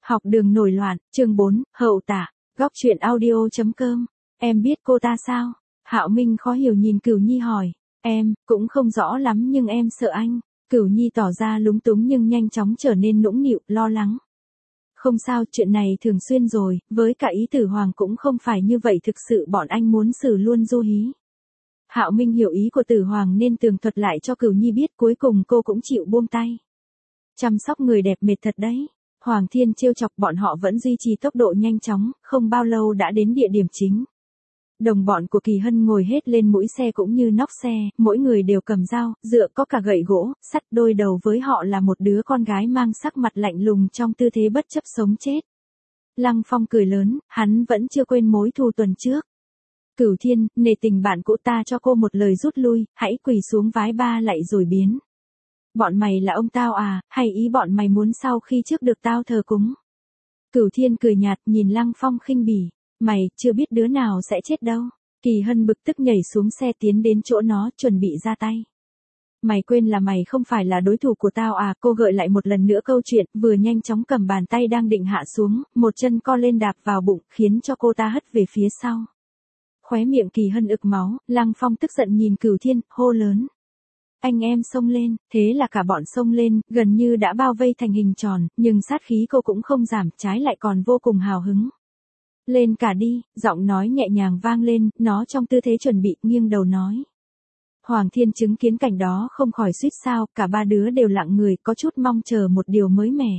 Học đường nổi loạn, chương 4, hậu tả, góc truyện audio.com. Em biết cô ta sao? Hạo Minh khó hiểu nhìn Cửu Nhi hỏi. Em, cũng không rõ lắm nhưng em sợ anh. Cửu Nhi tỏ ra lúng túng nhưng nhanh chóng trở nên nũng nịu, lo lắng. Không sao, chuyện này thường xuyên rồi, với cả ý Tử Hoàng cũng không phải như vậy, thực sự bọn anh muốn xử luôn Du Hí. Hạo Minh hiểu ý của Tử Hoàng nên tường thuật lại cho Cửu Nhi biết, cuối cùng cô cũng chịu buông tay. Chăm sóc người đẹp mệt thật đấy. Hoàng Thiên trêu chọc, bọn họ vẫn duy trì tốc độ nhanh chóng, không bao lâu đã đến địa điểm chính. Đồng bọn của Kỳ Hân ngồi hết lên mũi xe cũng như nóc xe, mỗi người đều cầm dao, dựa, có cả gậy gỗ, sắt, đôi đầu với họ là một đứa con gái mang sắc mặt lạnh lùng trong tư thế bất chấp sống chết. Lăng Phong cười lớn, hắn vẫn chưa quên mối thù tuần trước. Cửu Thiên, nể tình bạn cũ, ta cho cô một lời rút lui, hãy quỳ xuống vái ba lạy rồi biến. Bọn mày là ông tao à, hay ý bọn mày muốn sau khi trước được tao thờ cúng? Cửu Thiên cười nhạt nhìn Lăng Phong khinh bỉ. Mày, chưa biết đứa nào sẽ chết đâu. Kỳ Hân bực tức nhảy xuống xe tiến đến chỗ nó, chuẩn bị ra tay. Mày quên là mày không phải là đối thủ của tao à? Cô gợi lại một lần nữa câu chuyện, vừa nhanh chóng cầm bàn tay đang định hạ xuống, một chân co lên đạp vào bụng, khiến cho cô ta hất về phía sau. Khóe miệng Kỳ Hân ực máu, Lăng Phong tức giận nhìn Cửu Thiên, hô lớn. Anh em xông lên, thế là cả bọn xông lên, gần như đã bao vây thành hình tròn, nhưng sát khí cô cũng không giảm, trái lại còn vô cùng hào hứng. Lên cả đi, giọng nói nhẹ nhàng vang lên, nó trong tư thế chuẩn bị, nghiêng đầu nói. Hoàng Thiên chứng kiến cảnh đó không khỏi suýt sao, cả ba đứa đều lặng người, có chút mong chờ một điều mới mẻ.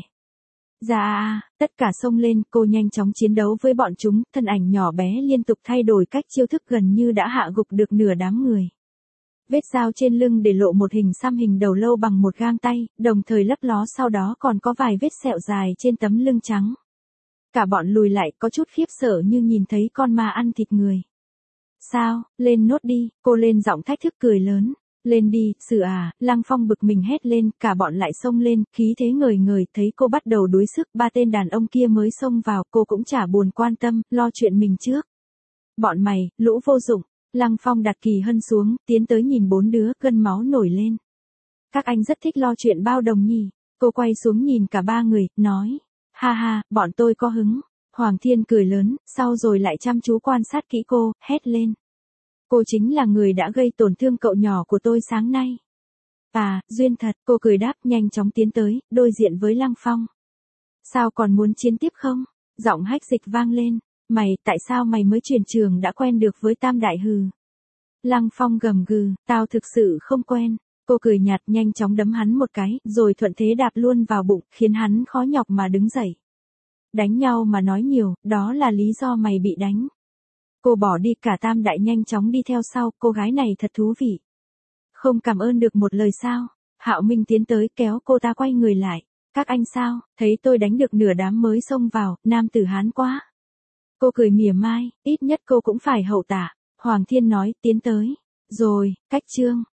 Dạ, tất cả xông lên, cô nhanh chóng chiến đấu với bọn chúng, thân ảnh nhỏ bé liên tục thay đổi cách chiêu thức, gần như đã hạ gục được nửa đám người. Vết dao trên lưng để lộ một hình xăm hình đầu lâu bằng một gang tay, đồng thời lấp ló, sau đó còn có vài vết sẹo dài trên tấm lưng trắng. Cả bọn lùi lại, có chút khiếp sợ như nhìn thấy con ma ăn thịt người. Sao, lên nốt đi, cô lên giọng thách thức cười lớn. Lên đi, xử à, Lăng Phong bực mình hét lên, cả bọn lại xông lên, khí thế ngời ngời, thấy cô bắt đầu đuối sức, ba tên đàn ông kia mới xông vào, cô cũng chả buồn quan tâm, lo chuyện mình trước. Bọn mày, lũ vô dụng. Lăng Phong đặt Kỳ Hân xuống, tiến tới nhìn bốn đứa, gân máu nổi lên. Các anh rất thích lo chuyện bao đồng nhỉ. Cô quay xuống nhìn cả ba người, nói. Ha ha, bọn tôi có hứng. Hoàng Thiên cười lớn, sau rồi lại chăm chú quan sát kỹ cô, hét lên. Cô chính là người đã gây tổn thương cậu nhỏ của tôi sáng nay. À, duyên thật, cô cười đáp, nhanh chóng tiến tới, đối diện với Lăng Phong. Sao còn muốn chiến tiếp không? Giọng Hách Dịch vang lên. Mày, tại sao mày mới chuyển trường đã quen được với Tam Đại hừ? Lăng Phong gầm gừ, tao thực sự không quen. Cô cười nhạt, nhanh chóng đấm hắn một cái, rồi thuận thế đạp luôn vào bụng, khiến hắn khó nhọc mà đứng dậy. Đánh nhau mà nói nhiều, đó là lý do mày bị đánh. Cô bỏ đi, cả Tam Đại nhanh chóng đi theo sau, cô gái này thật thú vị. Không cảm ơn được một lời sao? Hạo Minh tiến tới kéo cô ta quay người lại. Các anh sao, thấy tôi đánh được nửa đám mới xông vào, nam tử Hán quá. Cô cười mỉa mai, ít nhất cô cũng phải hậu tả. Hoàng Thiên nói, tiến tới. Rồi, cách chương.